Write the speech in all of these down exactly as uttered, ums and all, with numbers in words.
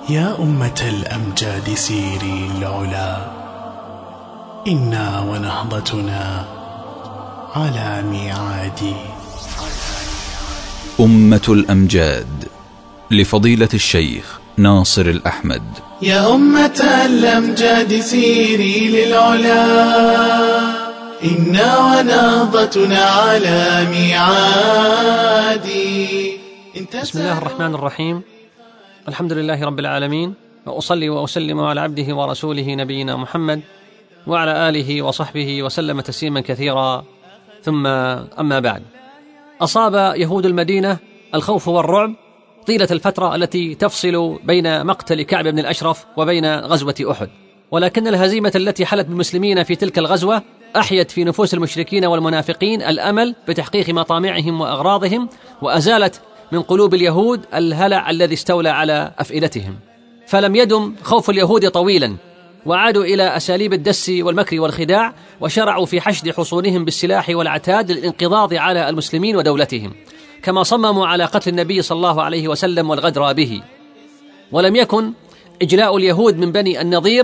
يا أمة الأمجاد سيري العلا، إنا ونهضتنا على ميعاد. أمة الأمجاد لفضيلة الشيخ ناصر الأحمد. يا أمة الأمجاد سيري للعلا، إنا ونهضتنا على ميعاد. بسم الله الرحمن الرحيم، الحمد لله رب العالمين، وأصلي وأسلم على عبده ورسوله نبينا محمد وعلى آله وصحبه وسلم تسليما كثيرا، ثم أما بعد. أصاب يهود المدينة الخوف والرعب طيلة الفترة التي تفصل بين مقتل كعب بن الأشرف وبين غزوة أحد، ولكن الهزيمة التي حلت بالمسلمين في تلك الغزوة أحيت في نفوس المشركين والمنافقين الأمل بتحقيق مطامعهم وأغراضهم، وأزالت من قلوب اليهود الهلع الذي استولى على أفئدتهم. فلم يدم خوف اليهود طويلا، وعادوا إلى أساليب الدس والمكر والخداع، وشرعوا في حشد حصونهم بالسلاح والعتاد للانقضاض على المسلمين ودولتهم، كما صمموا على قتل النبي صلى الله عليه وسلم والغدر به. ولم يكن إجلاء اليهود من بني النضير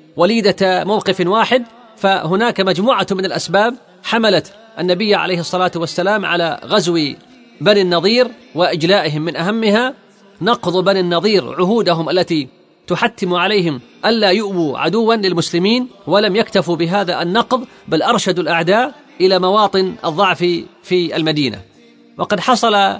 وليدة موقف واحد، فهناك مجموعة من الأسباب حملت النبي عليه الصلاة والسلام على غزو بني النضير وإجلائهم. من أهمها نقض بني النضير عهودهم التي تحتم عليهم ألا يؤووا عدوا للمسلمين، ولم يكتفوا بهذا النقض بل أرشدوا الأعداء إلى مواطن الضعف في المدينة. وقد حصل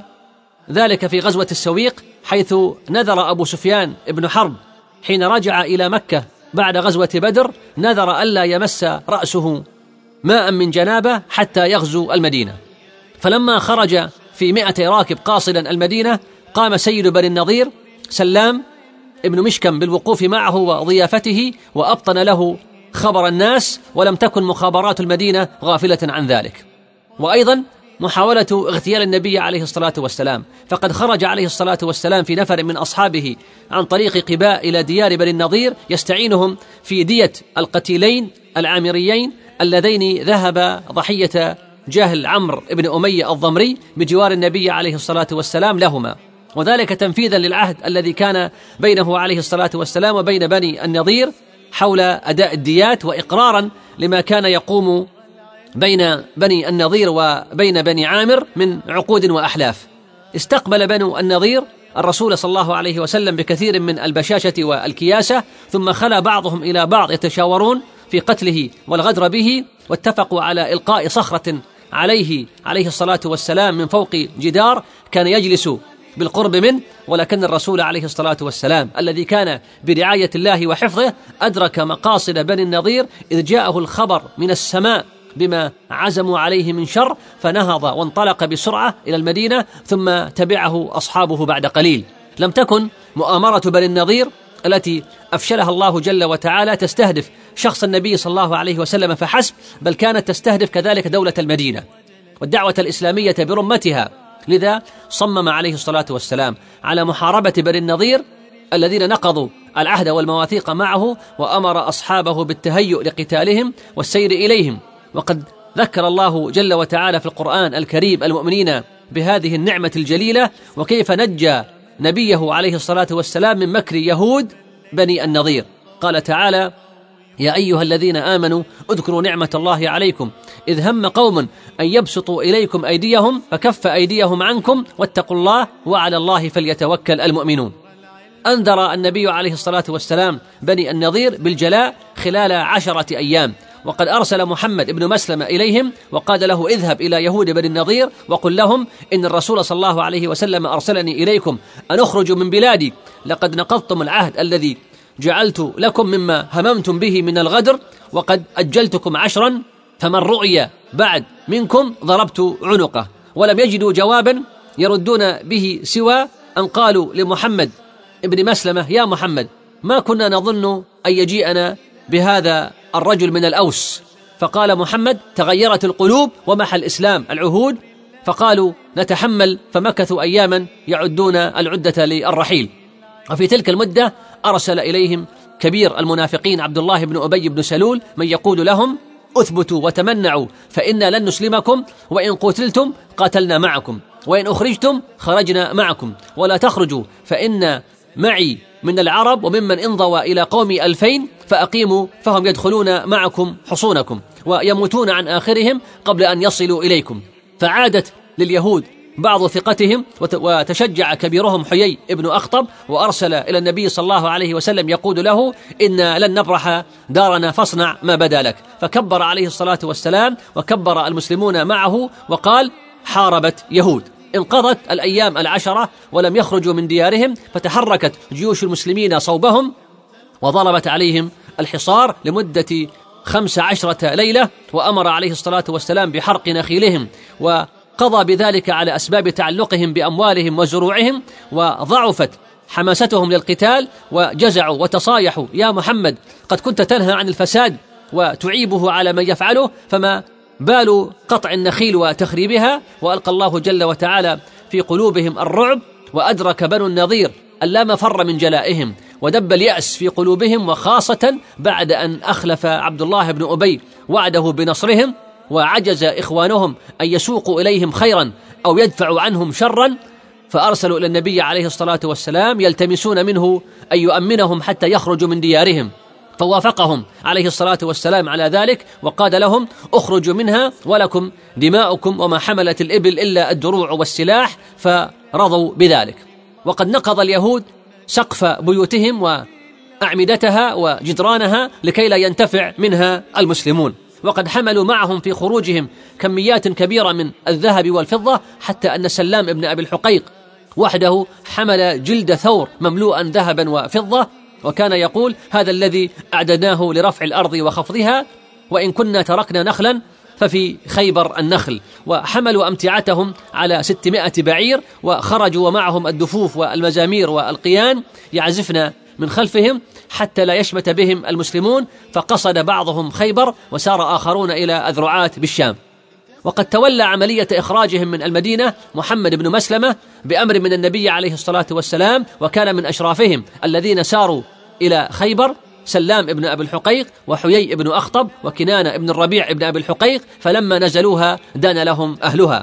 ذلك في غزوة السويق، حيث نذر أبو سفيان ابن حرب حين رجع إلى مكة بعد غزوة بدر، نذر ألا يمس رأسه ماء من جنابه حتى يغزو المدينة. فلما خرج في مئة راكب قاصدا المدينة، قام سيد بني النضير سلام ابن مشكم بالوقوف معه وضيافته، وأبطن له خبر الناس، ولم تكن مخابرات المدينة غافلة عن ذلك. وأيضا محاولة اغتيال النبي عليه الصلاة والسلام، فقد خرج عليه الصلاة والسلام في نفر من أصحابه عن طريق قباء إلى ديار بني النضير يستعينهم في دية القتيلين العامريين اللذين ذهب ضحية جاهل عمرو بن أمية الضمري بجوار النبي عليه الصلاة والسلام لهما، وذلك تنفيذا للعهد الذي كان بينه عليه الصلاة والسلام وبين بني النضير حول أداء الديات، وإقرارا لما كان يقوم بين بني النضير وبين بني عامر من عقود وأحلاف. استقبل بنو النضير الرسول صلى الله عليه وسلم بكثير من البشاشة والكياسة، ثم خلى بعضهم إلى بعض يتشاورون في قتله والغدر به، واتفقوا على إلقاء صخرة عليه عليه الصلاة والسلام من فوق جدار كان يجلس بالقرب منه. ولكن الرسول عليه الصلاة والسلام الذي كان برعاية الله وحفظه أدرك مقاصد بني النضير إذ جاءه الخبر من السماء بما عزموا عليه من شر، فنهض وانطلق بسرعة إلى المدينة، ثم تبعه أصحابه بعد قليل. لم تكن مؤامرة بني النضير التي أفشلها الله جل وتعالى تستهدف شخص النبي صلى الله عليه وسلم فحسب، بل كانت تستهدف كذلك دولة المدينة والدعوة الإسلامية برمتها. لذا صمم عليه الصلاة والسلام على محاربة بني النضير الذين نقضوا العهد والمواثيق معه، وأمر أصحابه بالتهيؤ لقتالهم والسير إليهم. وقد ذكر الله جل وتعالى في القرآن الكريم المؤمنين بهذه النعمة الجليلة، وكيف نجى نبيه عليه الصلاة والسلام من مكر يهود بني النضير. قال تعالى: يا أيها الذين آمنوا اذكروا نعمة الله عليكم إذ هم قوم أن يبسطوا إليكم أيديهم فكف أيديهم عنكم واتقوا الله وعلى الله فليتوكل المؤمنون. أنذر النبي عليه الصلاة والسلام بني النضير بالجلاء خلال عشرة أيام، وقد أرسل محمد بن مسلمة إليهم وقال له: اذهب إلى يهود بني النضير وقل لهم إن الرسول صلى الله عليه وسلم أرسلني إليكم أن أخرجوا من بلادي، لقد نقضتم العهد الذي جعلت لكم مما هممتم به من الغدر، وقد أجلتكم عشرا، فمن رؤي بعد منكم ضربت عنقه. ولم يجدوا جوابا يردون به سوى أن قالوا لمحمد ابن مسلمة: يا محمد، ما كنا نظن أن يجيئنا بهذا الرجل من الأوس. فقال محمد: تغيرت القلوب ومحى الإسلام العهود، فقالوا نتحمل، فمكثوا أياما يعدون العدة للرحيل. وفي تلك المدة أرسل إليهم كبير المنافقين عبد الله بن أبي بن سلول من يقول لهم: اثبتوا وتمنعوا فإنا لن نسلمكم، وإن قتلتم قاتلنا معكم، وإن أخرجتم خرجنا معكم، ولا تخرجوا فإن معي من العرب وممن انضوى إلى قومي ألفين فأقيموا فهم يدخلون معكم حصونكم ويموتون عن آخرهم قبل أن يصلوا إليكم. فعادت لليهود بعض ثقتهم وتشجع كبيرهم حيي ابن أخطب وأرسل إلى النبي صلى الله عليه وسلم يقول له إن لن نبرح دارنا فاصنع ما بدا لك. فكبر عليه الصلاة والسلام وكبر المسلمون معه وقال: حاربت يهود. انقضت الأيام العشرة ولم يخرجوا من ديارهم، فتحركت جيوش المسلمين صوبهم وضربت عليهم الحصار لمدة خمس عشرة ليلة، وأمر عليه الصلاة والسلام بحرق نخيلهم وقضى بذلك على أسباب تعلقهم بأموالهم وزروعهم، وضعفت حماستهم للقتال وجزعوا وتصايحوا: يا محمد قد كنت تنهى عن الفساد وتعيبه على من يفعله، فما بال قطع النخيل وتخريبها؟ وألقى الله جل وتعالى في قلوبهم الرعب، وأدرك بنو النضير أن لا مفر من جلائهم، ودب اليأس في قلوبهم، وخاصة بعد أن أخلف عبد الله بن أبي وعده بنصرهم، وعجز إخوانهم أن يسوقوا إليهم خيرا أو يدفعوا عنهم شرا، فأرسلوا إلى النبي عليه الصلاة والسلام يلتمسون منه أن يؤمنهم حتى يخرجوا من ديارهم، فوافقهم عليه الصلاة والسلام على ذلك وقال لهم: اخرجوا منها ولكم دماؤكم وما حملت الإبل إلا الدروع والسلاح، فرضوا بذلك. وقد نقض اليهود سقف بيوتهم وأعمدتها وجدرانها لكي لا ينتفع منها المسلمون، وقد حملوا معهم في خروجهم كميات كبيرة من الذهب والفضة، حتى أن سلام بن أبي الحقيق وحده حمل جلد ثور مملوءا ذهبا وفضة، وكان يقول: هذا الذي أعددناه لرفع الأرض وخفضها، وإن كنا تركنا نخلا ففي خيبر النخل. وحملوا أمتعتهم على ستمائة بعير، وخرجوا ومعهم الدفوف والمزامير والقيان يعزفن من خلفهم حتى لا يشمت بهم المسلمون، فقصد بعضهم خيبر وسار آخرون إلى أذرعات بالشام. وقد تولى عملية إخراجهم من المدينة محمد بن مسلمة بأمر من النبي عليه الصلاة والسلام، وكان من أشرافهم الذين ساروا إلى خيبر سلام بن أبي الحقيق وحيي بن أخطب وكنانة بن الربيع بن أبي الحقيق، فلما نزلوها دان لهم أهلها.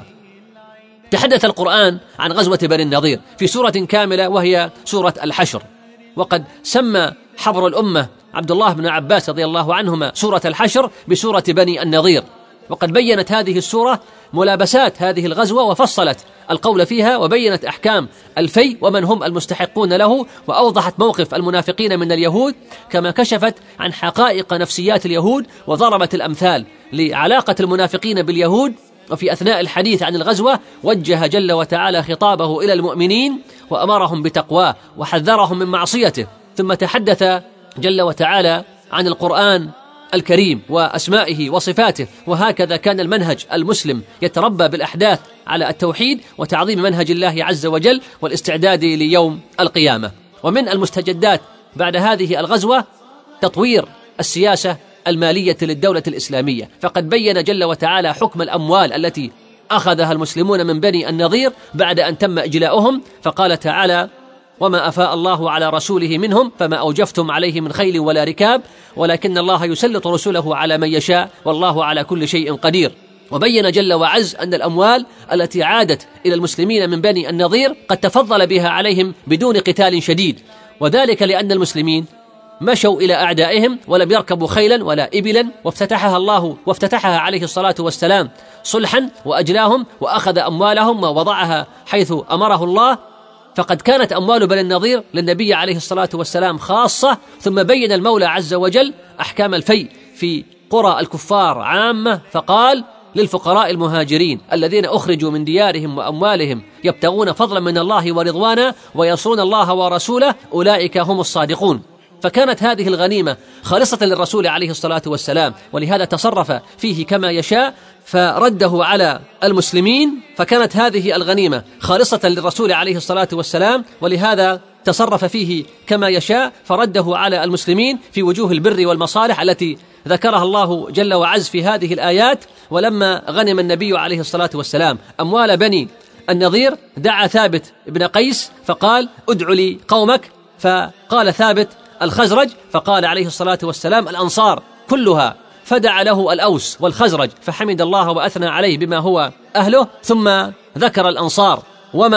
تحدث القرآن عن غزوة بني النضير في سورة كاملة وهي سورة الحشر، وقد سمى حبر الأمة عبد الله بن عباس رضي الله عنهما سورة الحشر بسورة بني النضير. وقد بيّنت هذه السورة ملابسات هذه الغزوة وفصلت القول فيها، وبيّنت أحكام الفي ومن هم المستحقون له، وأوضحت موقف المنافقين من اليهود، كما كشفت عن حقائق نفسيات اليهود وضربت الأمثال لعلاقة المنافقين باليهود. وفي أثناء الحديث عن الغزوة وجه جل وتعالى خطابه إلى المؤمنين وأمرهم بتقواه وحذرهم من معصيته، ثم تحدث جل وتعالى عن القرآن الكريم وأسمائه وصفاته. وهكذا كان المنهج المسلم يتربى بالأحداث على التوحيد وتعظيم منهج الله عز وجل والاستعداد ليوم القيامة. ومن المستجدات بعد هذه الغزوة تطوير السياسة المالية للدولة الإسلامية، فقد بين جل وتعالى حكم الأموال التي أخذها المسلمون من بني النضير بعد أن تم إجلاؤهم، فقال تعالى: وما أفاء الله على رسوله منهم فما أوجفتم عليه من خيل ولا ركاب ولكن الله يسلط رسله على من يشاء والله على كل شيء قدير. وبين جل وعز أن الأموال التي عادت إلى المسلمين من بني النضير قد تفضل بها عليهم بدون قتال شديد، وذلك لأن المسلمين مشوا إلى أعدائهم ولم يركبوا خيلا ولا إبلا، وافتتحها الله وافتتحها عليه الصلاة والسلام صلحا وأجلاهم وأخذ أموالهم ووضعها حيث أمره الله. فقد كانت أموال بني النضير للنبي عليه الصلاة والسلام خاصة، ثم بين المولى عز وجل أحكام الفي في قرى الكفار عامة، فقال: للفقراء المهاجرين الذين أخرجوا من ديارهم وأموالهم يبتغون فضلا من الله ورضوانا وينصرون الله ورسوله أولئك هم الصادقون. فكانت هذه الغنيمة خالصة للرسول عليه الصلاة والسلام، ولهذا تصرف فيه كما يشاء فرده على المسلمين، فكانت هذه الغنيمة خالصة للرسول عليه الصلاة والسلام ولهذا تصرف فيه كما يشاء فرده على المسلمين في وجوه البر والمصالح التي ذكرها الله جل وعز في هذه الآيات. ولما غنم النبي عليه الصلاة والسلام أموال بني النضير دعا ثابت بن قيس فقال: ادع لي قومك، فقال ثابت: الخزرج، فقال عليه الصلاة والسلام: الأنصار كلها، فدعا له الأوس والخزرج فحمد الله وأثنى عليه بما هو أهله، ثم ذكر الأنصار وما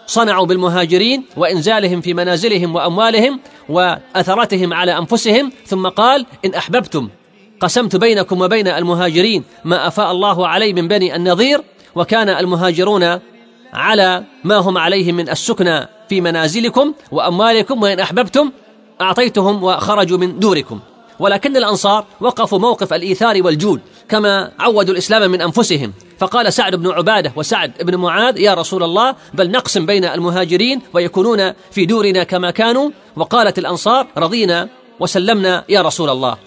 صنعوا بالمهاجرين وإنزالهم في منازلهم وأموالهم وأثرتهم على أنفسهم، ثم قال: إن أحببتم قسمت بينكم وبين المهاجرين ما أفاء الله عليه من بني النضير. وكان المهاجرون على ما هم عليه من السكنى في منازلكم وأموالكم، وإن أحببتم أعطيتهم وخرجوا من دوركم. ولكن الأنصار وقفوا موقف الإيثار والجود كما عودوا الإسلام من أنفسهم، فقال سعد بن عبادة وسعد بن معاذ: يا رسول الله، بل نقسم بين المهاجرين ويكونون في دورنا كما كانوا. وقالت الأنصار: رضينا وسلمنا يا رسول الله.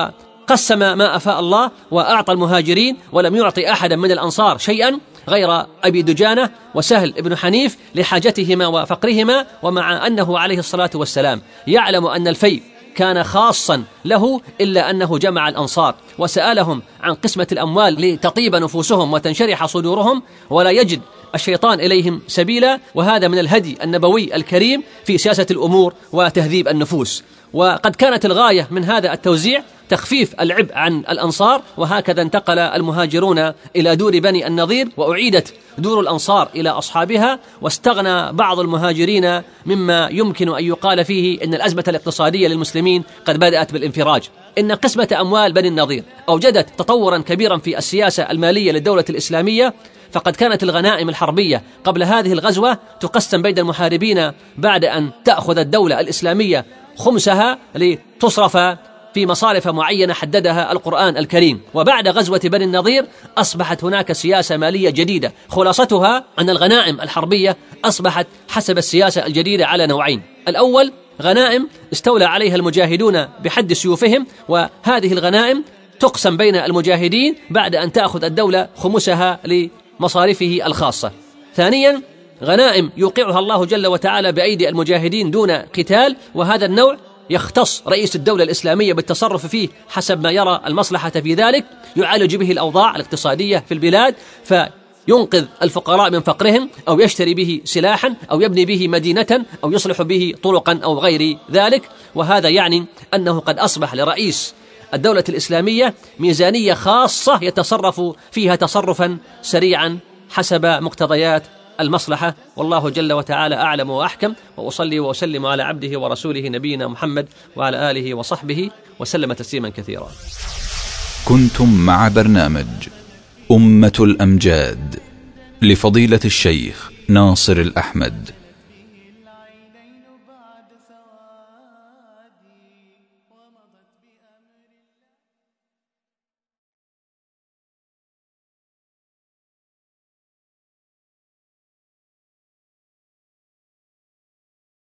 وقسم ما أفاء الله وأعطى المهاجرين، ولم يعطي أحدا من الأنصار شيئا غير أبي دجانة وسهل بن حنيف لحاجتهما وفقرهما، ومع أنه عليه الصلاة والسلام يعلم أن الفيء كان خاصا له، إلا أنه جمع الأنصار وسألهم عن قسمة الأموال لتطيب نفوسهم وتنشرح صدورهم ولا يجد الشيطان إليهم سبيلا. وهذا من الهدي النبوي الكريم في سياسة الأمور وتهذيب النفوس. وقد كانت الغاية من هذا التوزيع تخفيف العبء عن الأنصار، وهكذا انتقل المهاجرون إلى دور بني النضير، وأعيدت دور الأنصار إلى أصحابها، واستغنى بعض المهاجرين مما يمكن أن يقال فيه إن الأزمة الاقتصادية للمسلمين قد بدأت بالانفراج. إن قسمة أموال بني النضير أوجدت تطورا كبيرا في السياسة المالية للدولة الإسلامية، فقد كانت الغنائم الحربية قبل هذه الغزوة تقسم بين المحاربين بعد أن تأخذ الدولة الإسلامية خمسها لتصرف في مصارف معينة حددها القرآن الكريم. وبعد غزوة بني النضير أصبحت هناك سياسة مالية جديدة، خلاصتها أن الغنائم الحربية أصبحت حسب السياسة الجديدة على نوعين: الأول غنائم استولى عليها المجاهدون بحد سيوفهم، وهذه الغنائم تقسم بين المجاهدين بعد أن تأخذ الدولة خمسها لمصارفه الخاصة. ثانيا غنائم يوقعها الله جل وتعالى بأيدي المجاهدين دون قتال، وهذا النوع يختص رئيس الدولة الإسلامية بالتصرف فيه حسب ما يرى المصلحة في ذلك، يعالج به الأوضاع الاقتصادية في البلاد، فينقذ الفقراء من فقرهم، أو يشتري به سلاحا، أو يبني به مدينة، أو يصلح به طرقا أو غير ذلك. وهذا يعني أنه قد أصبح لرئيس الدولة الإسلامية ميزانية خاصة يتصرف فيها تصرفا سريعا حسب مقتضيات المصلحة. والله جل وتعالى أعلم وأحكم، وأصلي وأسلم على عبده ورسوله نبينا محمد وعلى آله وصحبه وسلم تسليما كثيرا. كنتم مع برنامج أمة الأمجاد لفضيلة الشيخ ناصر الأحمد.